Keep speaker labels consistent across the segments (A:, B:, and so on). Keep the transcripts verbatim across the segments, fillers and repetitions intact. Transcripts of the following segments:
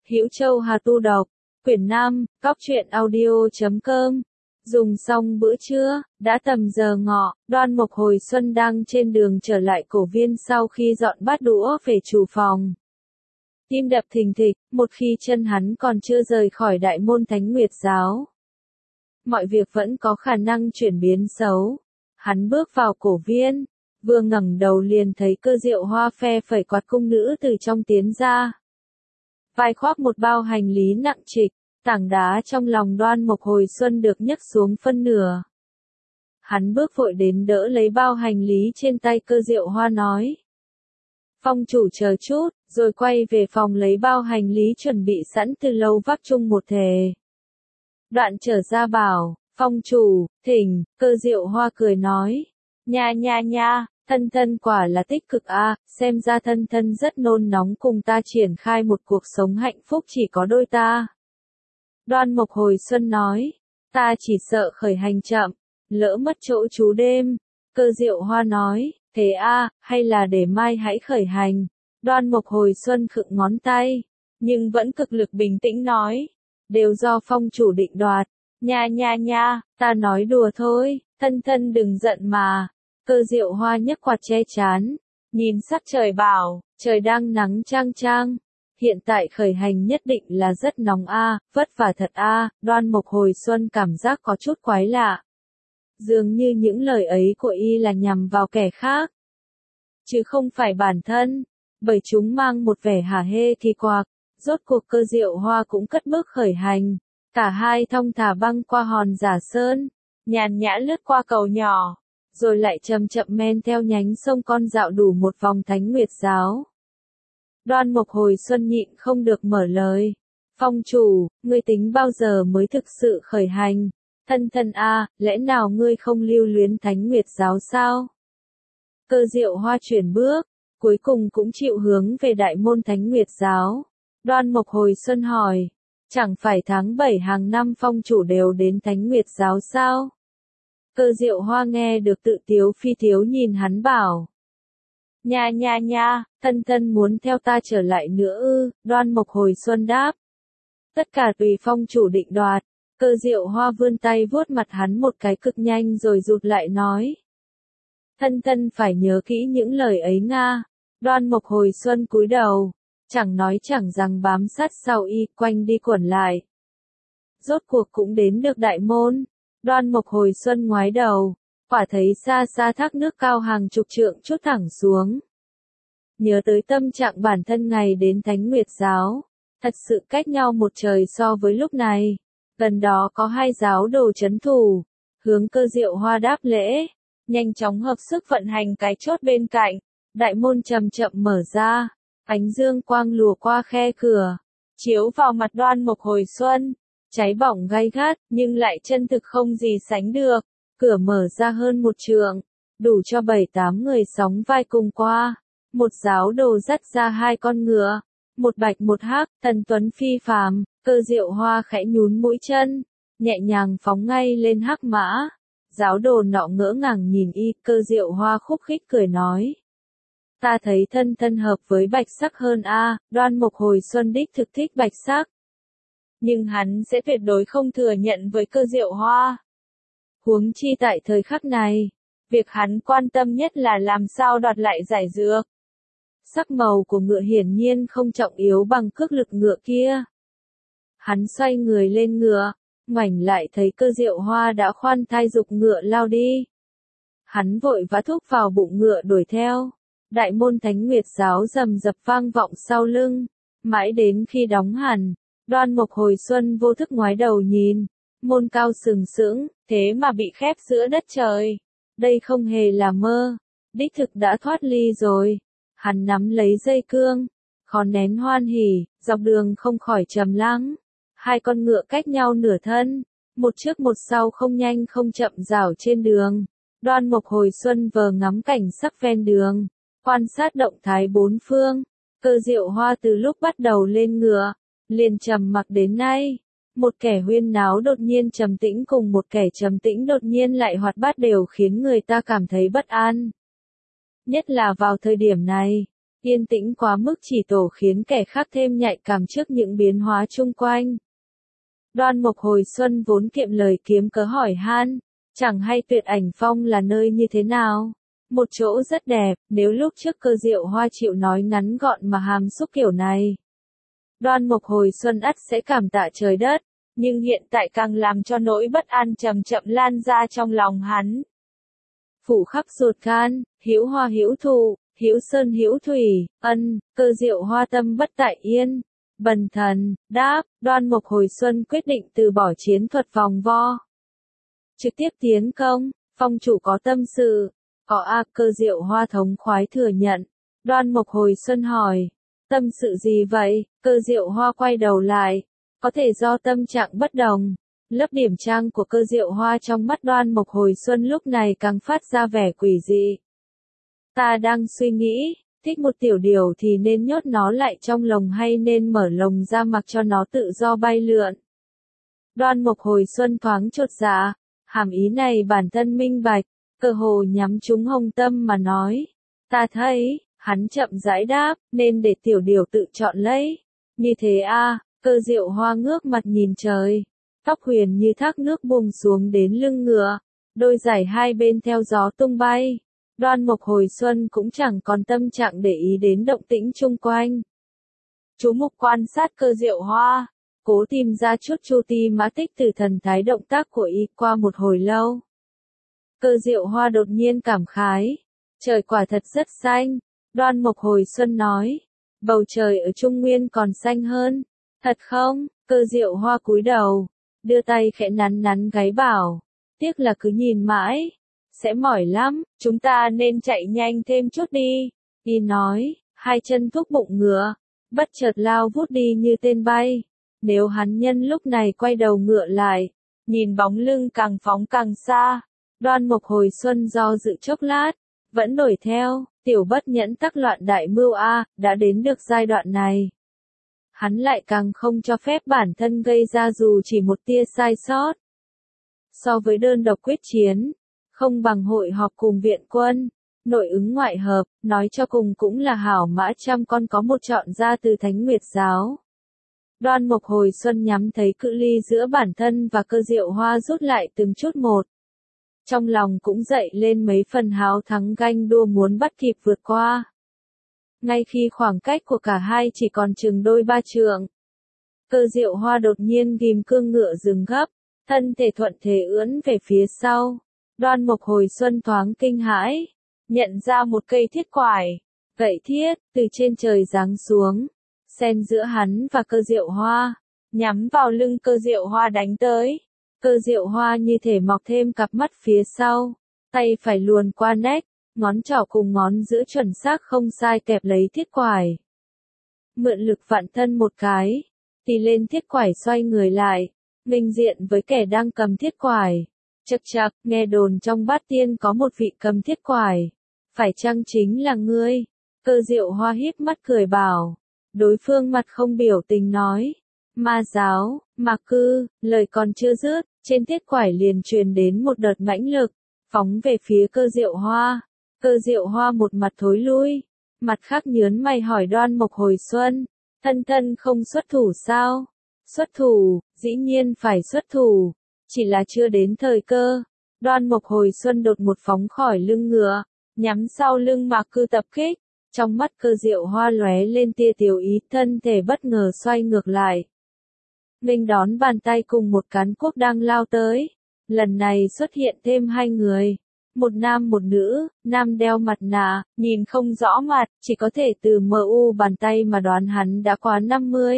A: Hữu Châu Hà Tu đọc, quyển năm, cóc truyện audio chấm com. Dùng xong bữa trưa, đã tầm giờ ngọ, Đoan Mộc hồi xuân đang trên đường trở lại cổ viên sau khi dọn bát đũa về chủ phòng. Tim đập thình thịch, một khi chân hắn còn chưa rời khỏi đại môn Thánh Nguyệt giáo. Mọi việc vẫn có khả năng chuyển biến xấu. Hắn bước vào cổ viên, vừa ngẩng đầu liền thấy Cơ Diệu Hoa phe phẩy quạt cung nữ từ trong tiến ra. Vai khoác một bao hành lý nặng trịch, tảng đá trong lòng Đoan Mộc hồi xuân được nhấc xuống phân nửa. Hắn bước vội đến đỡ lấy bao hành lý trên tay Cơ Diệu Hoa nói. Phong chủ chờ chút, rồi quay về phòng lấy bao hành lý chuẩn bị sẵn từ lâu vác chung một thề. Đoạn trở ra bảo, phong chủ, thỉnh, Cơ Diệu Hoa cười nói. Nha nha nha, thân thân quả là tích cực a, à, xem ra thân thân rất nôn nóng cùng ta triển khai một cuộc sống hạnh phúc chỉ có đôi ta. Đoan Mộc hồi xuân nói, ta chỉ sợ khởi hành chậm, lỡ mất chỗ trú đêm. Cơ Diệu Hoa nói, thế a, à, hay là để mai hãy khởi hành. Đoan Mộc hồi xuân khựng ngón tay, nhưng vẫn cực lực bình tĩnh nói, đều do phong chủ định đoạt. Nha nha nha, ta nói đùa thôi, thân thân đừng giận mà. Cơ Diệu Hoa nhấc quạt che chán, nhìn sắc trời bảo, trời đang nắng chang chang. Hiện tại khởi hành nhất định là rất nóng a, à, vất vả thật a. À. Đoan Mộc hồi xuân cảm giác có chút quái lạ. Dường như những lời ấy của y là nhằm vào kẻ khác, chứ không phải bản thân, bởi chúng mang một vẻ hả hê kỳ quặc. Rốt cuộc Cơ Diệu Hoa cũng cất bước khởi hành, cả hai thong thả băng qua hòn Giả Sơn, nhàn nhã lướt qua cầu nhỏ, rồi lại chậm chậm men theo nhánh sông con dạo đủ một vòng Thánh Nguyệt giáo. Đoan Mộc hồi xuân nhịn không được mở lời. Phong chủ, ngươi tính bao giờ mới thực sự khởi hành? Thân thân a, à, lẽ nào ngươi không lưu luyến Thánh Nguyệt giáo sao? Cơ Diệu Hoa chuyển bước, cuối cùng cũng chịu hướng về đại môn Thánh Nguyệt giáo. Đoan Mộc hồi xuân hỏi, chẳng phải tháng bảy hàng năm phong chủ đều đến Thánh Nguyệt giáo sao? Cơ Diệu Hoa nghe được tự tiếu phi tiếu nhìn hắn bảo. Nha nha nha, thân thân muốn theo ta trở lại nữa ư? Đoan Mộc hồi xuân đáp. Tất cả tùy phong chủ định đoạt. Cơ Diệu Hoa vươn tay vuốt mặt hắn một cái cực nhanh rồi rụt lại nói. Thân thân phải nhớ kỹ những lời ấy nga. Đoan Mộc hồi xuân cúi đầu, chẳng nói chẳng rằng bám sát sau y, quanh đi quẩn lại. Rốt cuộc cũng đến được đại môn. Đoan Mộc hồi xuân ngoái đầu, quả thấy xa xa thác nước cao hàng chục trượng trút thẳng xuống. Nhớ tới tâm trạng bản thân ngày đến Thánh Nguyệt giáo, thật sự cách nhau một trời so với lúc này. Gần đó có hai giáo đồ trấn thủ, hướng Cơ Diệu Hoa đáp lễ, nhanh chóng hợp sức vận hành cái chốt bên cạnh, đại môn chậm chậm mở ra, ánh dương quang lùa qua khe cửa, chiếu vào mặt Đoan Mộc hồi xuân, cháy bỏng gay gắt, nhưng lại chân thực không gì sánh được. Cửa mở ra hơn một trượng, đủ cho bảy tám người sóng vai cùng qua. Một giáo đồ dắt ra hai con ngựa, một bạch một hắc, thần tuấn phi phàm. Cơ Diệu Hoa khẽ nhún mũi chân, nhẹ nhàng phóng ngay lên hắc mã. Giáo đồ nọ ngỡ ngàng nhìn y, Cơ Diệu Hoa khúc khích cười nói. Ta thấy thân thân hợp với bạch sắc hơn a. À. Đoan Mộc hồi xuân đích thực thích bạch sắc. Nhưng hắn sẽ tuyệt đối không thừa nhận với Cơ Diệu Hoa. Huống chi tại thời khắc này, việc hắn quan tâm nhất là làm sao đoạt lại giải dược. Sắc màu của ngựa hiển nhiên không trọng yếu bằng cước lực ngựa kia. Hắn xoay người lên ngựa, ngoảnh lại thấy Cơ Diệu Hoa đã khoan thai giục ngựa lao đi. Hắn vội vã thúc vào bụng ngựa đuổi theo. Đại môn Thánh Nguyệt giáo rầm rập vang vọng sau lưng, mãi đến khi đóng hẳn. Đoan Mộc hồi xuân vô thức ngoái đầu nhìn, môn cao sừng sững, thế mà bị khép giữa đất trời. Đây không hề là mơ, đích thực đã thoát ly rồi. Hắn nắm lấy dây cương, khó nén hoan hỉ, dọc đường không khỏi trầm lắng. Hai con ngựa cách nhau nửa thân, một trước một sau không nhanh không chậm rảo trên đường. Đoan Mộc hồi xuân vờ ngắm cảnh sắc ven đường, quan sát động thái bốn phương. Cơ Diệu Hoa từ lúc bắt đầu lên ngựa, liền trầm mặc đến nay. Một kẻ huyên náo đột nhiên trầm tĩnh cùng một kẻ trầm tĩnh đột nhiên lại hoạt bát đều khiến người ta cảm thấy bất an. Nhất là vào thời điểm này, Yên tĩnh quá mức chỉ tổ khiến kẻ khác thêm nhạy cảm trước những biến hóa chung quanh. Đoan Mộc hồi xuân vốn kiệm lời kiếm cớ hỏi han, chẳng hay Tuyệt Ảnh Phong là nơi như thế nào. Một chỗ rất đẹp, nếu lúc trước Cơ Diệu Hoa chịu nói ngắn gọn mà hàm xúc kiểu này. Đoan Mộc hồi xuân ắt sẽ cảm tạ trời đất, nhưng hiện tại càng làm cho nỗi bất an chậm chậm lan ra trong lòng hắn. Phủ khắp ruột gan, hữu hoa hữu thụ, hữu sơn hữu thủy, ân, Cơ Diệu Hoa tâm bất tại yên. Bần thần, đáp, Đoan Mộc hồi xuân quyết định từ bỏ chiến thuật vòng vo. Trực tiếp tiến công, phong chủ có tâm sự. Có a, Cơ Diệu Hoa thống khoái thừa nhận. Đoan Mộc hồi xuân hỏi, tâm sự gì vậy? Cơ Diệu Hoa quay đầu lại, có thể do tâm trạng bất đồng. Lớp điểm trang của Cơ Diệu Hoa trong mắt Đoan Mộc hồi xuân lúc này càng phát ra vẻ quỷ dị. Ta đang suy nghĩ, thích một tiểu điều thì nên nhốt nó lại trong lồng hay nên mở lồng ra mặc cho nó tự do bay lượn. Đoan Mộc hồi xuân thoáng chột dạ, hàm ý này bản thân minh bạch, cơ hồ nhắm trúng hông tâm mà nói. Ta thấy, hắn chậm rãi đáp, nên để tiểu điều tự chọn lấy. Như thế a, Cơ Diệu Hoa ngước mặt nhìn trời. Tóc huyền như thác nước buông xuống đến lưng ngựa, đôi giày hai bên theo gió tung bay. Đoan Mộc hồi xuân cũng chẳng còn tâm trạng để ý đến động tĩnh chung quanh. Chú mục quan sát Cơ Diệu Hoa, cố tìm ra chút chu ti mã tích từ thần thái động tác của y qua một hồi lâu. Cơ Diệu Hoa đột nhiên cảm khái, trời quả thật rất xanh. Đoan Mộc hồi xuân nói, bầu trời ở Trung Nguyên còn xanh hơn. Thật không? Cơ Diệu Hoa cúi đầu, đưa tay khẽ nắn nắn gáy bảo, tiếc là cứ nhìn mãi, sẽ mỏi lắm, chúng ta nên chạy nhanh thêm chút đi. Y nói, hai chân thúc bụng ngựa, bất chợt lao vút đi như tên bay. Nếu hắn nhân lúc này quay đầu ngựa lại, nhìn bóng lưng càng phóng càng xa. Đoan Mộc hồi xuân do dự chốc lát, vẫn đuổi theo, tiểu bất nhẫn tắc loạn đại mưu a, đã đến được giai đoạn này. Hắn lại càng không cho phép bản thân gây ra dù chỉ một tia sai sót. So với đơn độc quyết chiến, không bằng hội họp cùng viện quân, nội ứng ngoại hợp, nói cho cùng cũng là hảo mã trăm con có một chọn ra từ Thánh Nguyệt giáo. Đoan Mộc hồi xuân nhắm thấy cự ly giữa bản thân và Cơ Diệu Hoa rút lại từng chút một. Trong lòng cũng dậy lên mấy phần háo thắng ganh đua muốn bắt kịp vượt qua. Ngay khi khoảng cách của cả hai chỉ còn chừng đôi ba trượng, Cơ Diệu Hoa đột nhiên ghim cương ngựa dừng gấp, thân thể thuận thế ưỡn về phía sau. Đoan Mộc hồi xuân thoáng kinh hãi, nhận ra một cây thiết quải, gậy thiết, từ trên trời giáng xuống, xen giữa hắn và Cơ Diệu Hoa, nhắm vào lưng Cơ Diệu Hoa đánh tới. Cơ Diệu Hoa như thể mọc thêm cặp mắt phía sau, tay phải luồn qua nách, ngón trỏ cùng ngón giữa chuẩn xác không sai kẹp lấy thiết quải. Mượn lực vặn thân một cái, thì lên thiết quải xoay người lại, nghênh diện với kẻ đang cầm thiết quải. Chậc chậc, nghe đồn trong bát tiên có một vị cầm thiết quải. Phải chăng chính là ngươi? Cơ Diệu Hoa híp mắt cười bảo. Đối phương mặt không biểu tình nói. Ma giáo, Mạc Cư, lời còn chưa dứt, trên thiết quải liền truyền đến một đợt mãnh lực, phóng về phía Cơ Diệu Hoa. Cơ Diệu Hoa một mặt thối lui, mặt khác nhớn mày hỏi Đoan Mộc hồi xuân, thân thân không xuất thủ sao? Xuất thủ, dĩ nhiên phải xuất thủ, chỉ là chưa đến thời cơ. Đoan Mộc hồi xuân đột một phóng khỏi lưng ngựa, nhắm sau lưng Mạc Cư tập kích. Trong mắt Cơ Diệu Hoa lóe lên tia tiểu ý, thân thể bất ngờ xoay ngược lại, nghênh đón bàn tay cùng một cán cuốc đang lao tới. Lần này xuất hiện thêm hai người, một nam một nữ, nam đeo mặt nạ, nhìn không rõ mặt, chỉ có thể từ mờ u bàn tay mà đoán hắn đã quá năm mươi.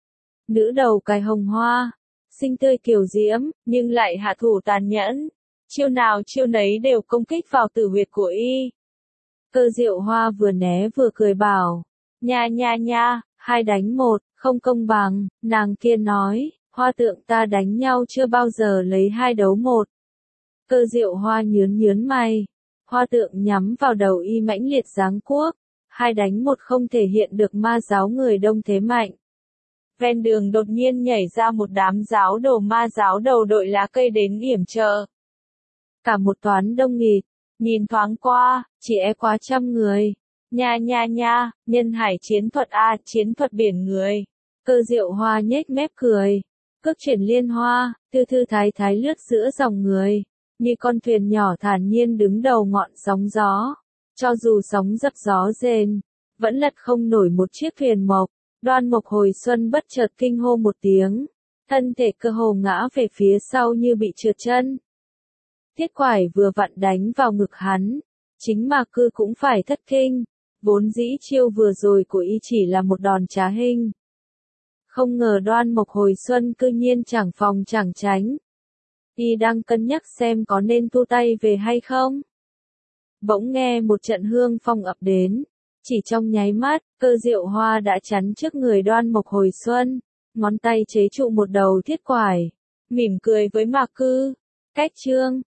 A: Nữ đầu cài hồng hoa, xinh tươi kiều diễm, nhưng lại hạ thủ tàn nhẫn, chiêu nào chiêu nấy đều công kích vào tử huyệt của y. Cơ Diệu Hoa vừa né vừa cười bảo, nha nha nha, hai đánh một, không công bằng. Nàng kia nói, Hoa tượng ta đánh nhau chưa bao giờ lấy hai đấu một. Cơ Diệu Hoa nhớn nhớn mày, Hoa tượng nhắm vào đầu y mãnh liệt giáng quốc, hai đánh một không thể hiện được ma giáo người đông thế mạnh. Ven đường đột nhiên nhảy ra một đám giáo đồ ma giáo đầu đội lá cây đến yểm trợ. Cả một toán đông nghịt, nhìn thoáng qua, chỉ e quá trăm người, Nha nha nha, nhân hải chiến thuật a, chiến thuật biển người. Cơ Diệu Hoa nhếch mép cười. Cước chuyển liên hoa, thư thư thái thái lướt giữa dòng người. Như con thuyền nhỏ thản nhiên đứng đầu ngọn sóng gió. Cho dù sóng dập gió rền, vẫn lật không nổi một chiếc thuyền mộc. Đoan Mộc Hồi Xuân bất chợt kinh hô một tiếng. Thân thể cơ hồ ngã về phía sau như bị trượt chân. Thiết quải vừa vặn đánh vào ngực hắn. Chính Mạc Cư cũng phải thất kinh. Vốn dĩ chiêu vừa rồi của y chỉ là một đòn trá hình. Không ngờ Đoan Mộc Hồi Xuân cư nhiên chẳng phòng chẳng tránh. Y đang cân nhắc xem có nên thu tay về hay không. Bỗng nghe một trận hương phong ập đến. Chỉ trong nháy mắt, Cơ Diệu Hoa đã chắn trước người Đoan Mộc Hồi Xuân. Ngón tay chế trụ một đầu thiết quải. Mỉm cười với Mạc Cư. Cách chương.